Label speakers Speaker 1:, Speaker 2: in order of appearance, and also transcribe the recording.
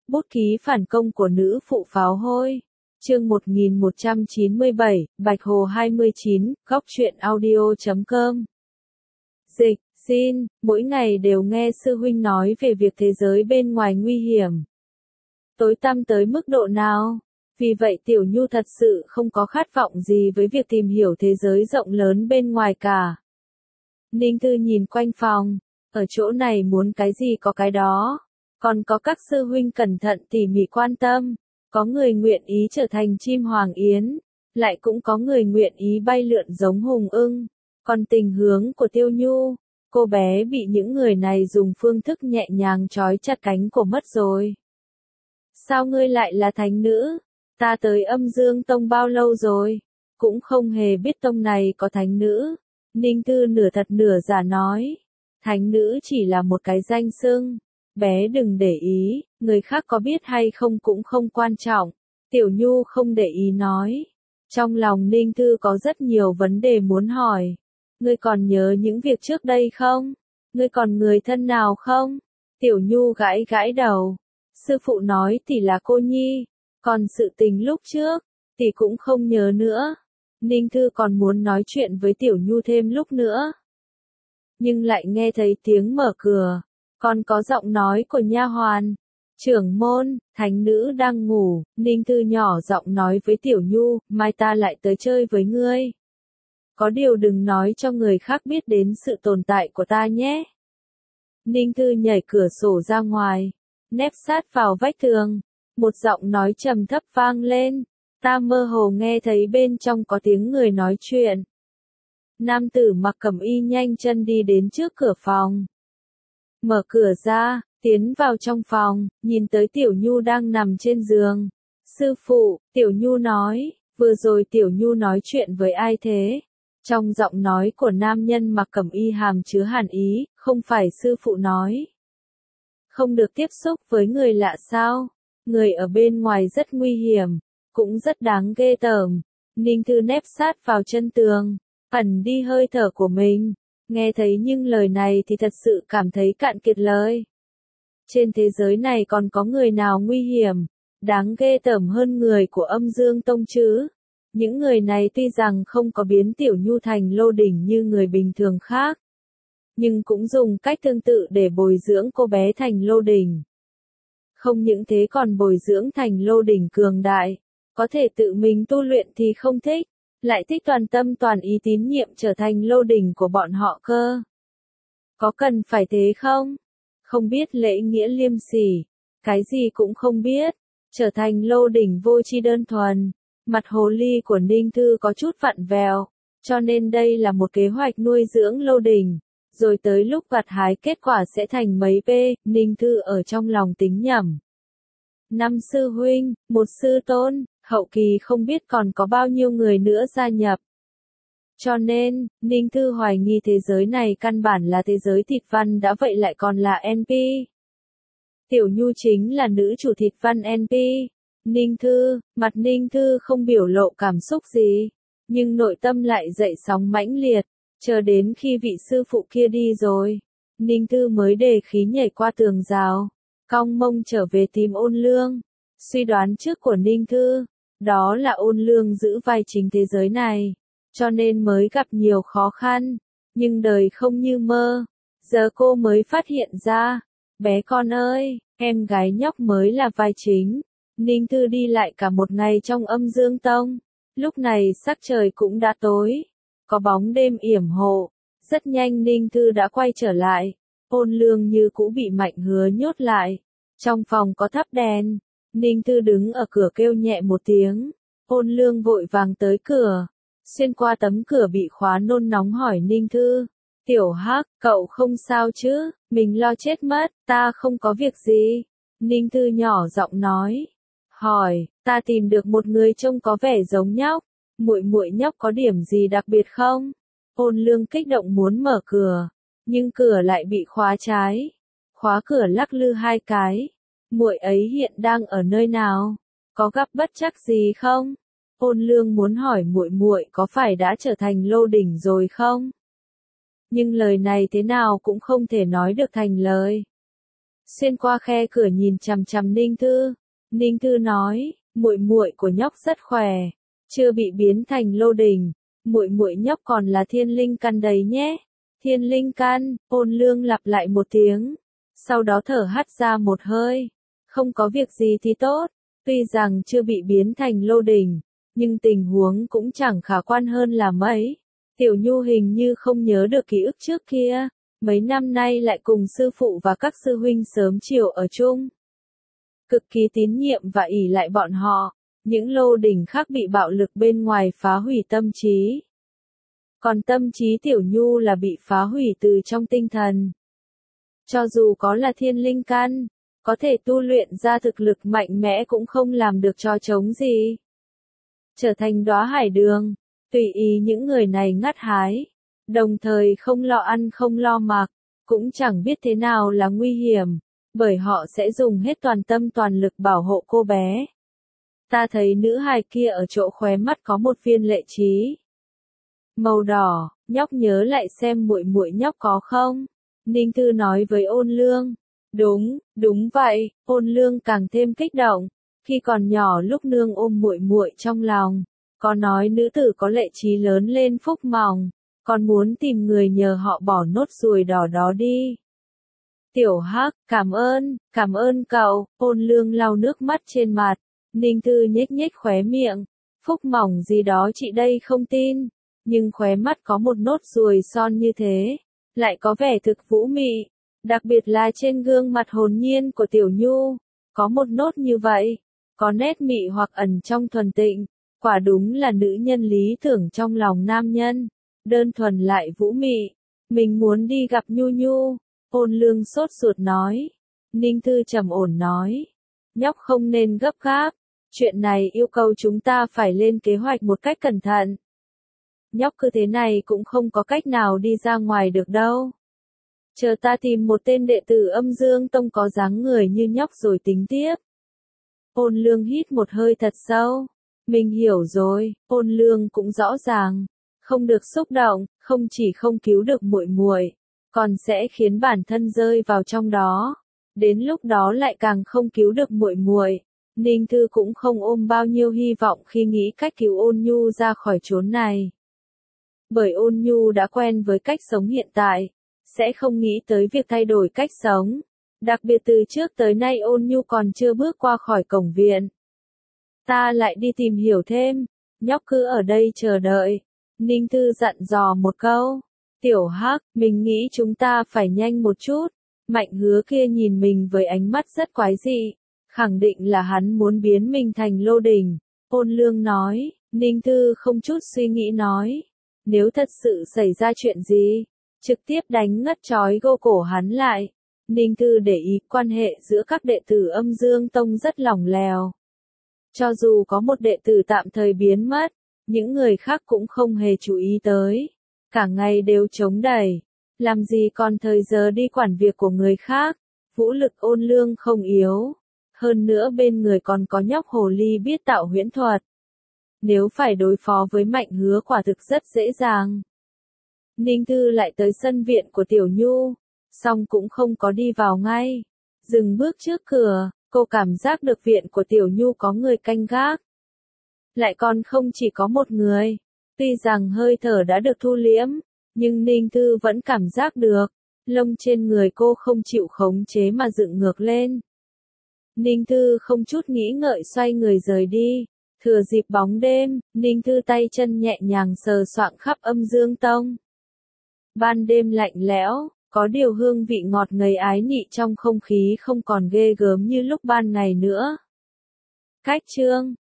Speaker 1: Bút ký phản công của nữ phụ pháo hôi. Chương 1197, Bạch Hồ 29, góc truyện audio.com. Dịch, xin, mỗi ngày đều nghe sư huynh nói về việc thế giới bên ngoài nguy hiểm. Tối tăm tới mức độ nào? Vì vậy Tiểu Nhu thật sự không có khát vọng gì với việc tìm hiểu thế giới rộng lớn bên ngoài cả. Ninh Thư nhìn quanh phòng, ở chỗ này muốn cái gì có cái đó. Còn có các sư huynh cẩn thận tỉ mỉ quan tâm, có người nguyện ý trở thành chim hoàng yến, lại cũng có người nguyện ý bay lượn giống hùng ưng. Còn tình hướng của Tiêu Nhu, cô bé bị những người này dùng phương thức nhẹ nhàng trói chặt cánh cổ mất rồi. Sao ngươi lại là thánh nữ? Ta tới Âm Dương Tông bao lâu rồi? Cũng không hề biết tông này có thánh nữ. Ninh Thư nửa thật nửa giả nói. Thánh nữ chỉ là một cái danh xưng. Bé đừng để ý, người khác có biết hay không cũng không quan trọng. Tiểu Nhu không để ý nói. Trong lòng Ninh Thư có rất nhiều vấn đề muốn hỏi. Ngươi còn nhớ những việc trước đây không? Ngươi còn người thân nào không? Tiểu Nhu gãi gãi đầu. Sư phụ nói tỷ là cô nhi. Còn sự tình lúc trước, tỷ cũng không nhớ nữa. Ninh Thư còn muốn nói chuyện với Tiểu Nhu thêm lúc nữa. Nhưng lại nghe thấy tiếng mở cửa. Còn có giọng nói của nha hoàn. Trưởng môn, thánh nữ đang ngủ. Ninh Thư nhỏ giọng nói với Tiểu Nhu, mai ta lại tới chơi với ngươi. Có điều đừng nói cho người khác biết đến sự tồn tại của ta nhé. Ninh Thư nhảy cửa sổ ra ngoài, nép sát vào vách tường. Một giọng nói trầm thấp vang lên. Ta mơ hồ nghe thấy bên trong có tiếng người nói chuyện. Nam tử mặc cẩm y nhanh chân đi đến trước cửa phòng. Mở cửa ra, tiến vào trong phòng, nhìn tới Tiểu Nhu đang nằm trên giường. Sư phụ, Tiểu Nhu nói, vừa rồi Tiểu Nhu nói chuyện với ai thế? Trong giọng nói của nam nhân mặc cẩm y hàm chứa hàn ý, không phải sư phụ nói. Không được tiếp xúc với người lạ sao? Người ở bên ngoài rất nguy hiểm, cũng rất đáng ghê tởm. Ninh Thư nép sát vào chân tường, ẩn đi hơi thở của mình. Nghe thấy những lời này thì thật sự cảm thấy cạn kiệt lời. Trên thế giới này còn có người nào nguy hiểm, đáng ghê tởm hơn người của Âm Dương Tông chứ? Những người này tuy rằng không có biến Tiểu Nhu thành lô đỉnh như người bình thường khác, nhưng cũng dùng cách tương tự để bồi dưỡng cô bé thành lô đỉnh. Không những thế còn bồi dưỡng thành lô đỉnh cường đại, có thể tự mình tu luyện thì không thích, lại thích toàn tâm toàn ý tín nhiệm trở thành lô đỉnh của bọn họ cơ. Có cần phải thế không? Không biết lễ nghĩa liêm sỉ, cái gì cũng không biết, trở thành lô đỉnh vô tri đơn thuần. Mặt hồ ly của Ninh Thư có chút vặn vẹo, cho nên đây là một kế hoạch nuôi dưỡng lô đỉnh, rồi tới lúc gặt hái kết quả sẽ thành mấy p. Ninh Thư ở trong lòng tính nhẩm. 5 sư huynh, 1 sư tôn, hậu kỳ không biết còn có bao nhiêu người nữa gia nhập. Cho nên, Ninh Thư hoài nghi thế giới này căn bản là thế giới thịt văn đã vậy lại còn là NP. Tiểu Nhu chính là nữ chủ thịt văn NP. Ninh Thư, mặt Ninh Thư không biểu lộ cảm xúc gì, nhưng nội tâm lại dậy sóng mãnh liệt, chờ đến khi vị sư phụ kia đi rồi. Ninh Thư mới đề khí nhảy qua tường rào, cong mông trở về tìm Ôn Lương. Suy đoán trước của Ninh Thư, đó là Ôn Lương giữ vai chính thế giới này, cho nên mới gặp nhiều khó khăn, nhưng đời không như mơ. Giờ cô mới phát hiện ra, bé con ơi, em gái nhóc mới là vai chính. Ninh Thư đi lại cả một ngày trong Âm Dương Tông, lúc này sắc trời cũng đã tối, có bóng đêm yểm hộ. Rất nhanh Ninh Thư đã quay trở lại, Ôn Lương như cũ bị Mạnh Hứa nhốt lại. Trong phòng có thắp đèn, Ninh Thư đứng ở cửa kêu nhẹ một tiếng, Ôn Lương vội vàng tới cửa, xuyên qua tấm cửa bị khóa nôn nóng hỏi Ninh Thư, Tiểu Hắc, cậu không sao chứ? Mình lo chết mất, ta không có việc gì. Ninh Thư nhỏ giọng nói, hỏi, ta tìm được một người trông có vẻ giống nhóc, muội nhóc có điểm gì đặc biệt không? Ôn Lương kích động muốn mở cửa, nhưng cửa lại bị khóa trái. Khóa cửa lắc lư 2 cái. Muội ấy hiện đang ở nơi nào? Có gặp bất trắc gì không? Ôn Lương muốn hỏi muội có phải đã trở thành lô đỉnh rồi không? Nhưng lời này thế nào cũng không thể nói được thành lời. xuyên qua khe cửa nhìn chằm chằm Ninh Thư. Ninh Thư nói, muội muội của nhóc rất khỏe, chưa bị biến thành lô đỉnh, muội muội nhóc còn là thiên linh căn đấy nhé. Thiên linh căn, Ôn Lương lặp lại một tiếng, sau đó thở hắt ra một hơi. Không có việc gì thì tốt, tuy rằng chưa bị biến thành lô đỉnh, nhưng tình huống cũng chẳng khả quan hơn là mấy. Tiểu Nhu hình như không nhớ được ký ức trước kia, mấy năm nay lại cùng sư phụ và các sư huynh sớm chiều ở chung. Cực kỳ tín nhiệm và ỷ lại bọn họ, những lô đỉnh khác bị bạo lực bên ngoài phá hủy tâm trí. Còn tâm trí Tiểu Nhu là bị phá hủy từ trong tinh thần. Cho dù có là thiên linh căn, có thể tu luyện ra thực lực mạnh mẽ cũng không làm được cho trống gì. Trở thành đóa hải đường, tùy ý những người này ngắt hái, đồng thời không lo ăn không lo mặc, cũng chẳng biết thế nào là nguy hiểm, bởi họ sẽ dùng hết toàn tâm toàn lực bảo hộ cô bé. Ta thấy nữ hài kia ở chỗ khóe mắt có một viên lệ trí màu đỏ, nhóc nhớ lại xem muội muội nhóc có không? Ninh Thư nói với Ôn Lương. Đúng vậy, Ôn Lương càng thêm kích động. Khi còn nhỏ lúc nương ôm muội muội trong lòng, có nói nữ tử có lệ trí lớn lên phúc mỏng, còn muốn tìm người nhờ họ bỏ nốt ruồi đỏ đó đi. Tiểu Hắc, cảm ơn cậu. Ôn Lương lau nước mắt trên mặt. Ninh Thư nhếch nhếch khóe miệng. Phúc mỏng gì đó chị đây không tin, nhưng khóe mắt có một nốt ruồi son như thế, lại có vẻ thực vũ mị, đặc biệt là trên gương mặt hồn nhiên của Tiểu Nhu, có một nốt như vậy, có nét mị hoặc ẩn trong thuần tịnh, quả đúng là nữ nhân lý tưởng trong lòng nam nhân, đơn thuần lại vũ mị. Mình muốn đi gặp Nhu Nhu. Ôn Lương sốt ruột nói. Ninh Thư trầm ổn nói, nhóc không nên gấp gáp, chuyện này yêu cầu chúng ta phải lên kế hoạch một cách cẩn thận. Nhóc cứ thế này cũng không có cách nào đi ra ngoài được đâu. Chờ ta tìm một tên đệ tử Âm Dương Tông có dáng người như nhóc rồi tính tiếp. Ôn Lương hít một hơi thật sâu. Mình hiểu rồi. Ôn Lương cũng rõ ràng, không được xúc động, không chỉ không cứu được muội muội, còn sẽ khiến bản thân rơi vào trong đó. Đến lúc đó lại càng không cứu được muội muội. Ninh Thư cũng không ôm bao nhiêu hy vọng khi nghĩ cách cứu Ôn Nhu ra khỏi chốn này. Bởi Ôn Nhu đã quen với cách sống hiện tại, sẽ không nghĩ tới việc thay đổi cách sống. Đặc biệt từ trước tới nay Ôn Nhu còn chưa bước qua khỏi cổng viện. Ta lại đi tìm hiểu thêm, nhóc cứ ở đây chờ đợi. Ninh Thư dặn dò một câu. Tiểu Hắc, mình nghĩ chúng ta phải nhanh một chút. Mạnh Hứa kia nhìn mình với ánh mắt rất quái dị, khẳng định là hắn muốn biến mình thành lô đỉnh. Ôn Lương nói. Ninh Thư không chút suy nghĩ nói. Nếu thật sự xảy ra chuyện gì, trực tiếp đánh ngất trói gô cổ hắn lại. Ninh Thư để ý quan hệ giữa các đệ tử Âm Dương Tông rất lỏng lẻo. Cho dù có một đệ tử tạm thời biến mất, những người khác cũng không hề chú ý tới. Cả ngày đều chống đẩy, làm gì còn thời giờ đi quản việc của người khác. Vũ lực Ôn Lương không yếu. Hơn nữa bên người còn có nhóc hồ ly biết tạo huyễn thuật. Nếu phải đối phó với Mạnh Hứa quả thực rất dễ dàng. Ninh Thư lại tới sân viện của Tiểu Nhu, song cũng không có đi vào ngay. Dừng bước trước cửa, cô cảm giác được viện của Tiểu Nhu có người canh gác. Lại còn không chỉ có một người. Tuy rằng hơi thở đã được thu liễm, nhưng Ninh Thư vẫn cảm giác được, lông trên người cô không chịu khống chế mà dựng ngược lên. Ninh Thư không chút nghĩ ngợi xoay người rời đi. Thừa dịp bóng đêm, Ninh Thư tay chân nhẹ nhàng sờ soạng khắp Âm Dương Tông. Ban đêm lạnh lẽo, có điều hương vị ngọt ngấy ái nị trong không khí không còn ghê gớm như lúc ban ngày nữa. Cách chương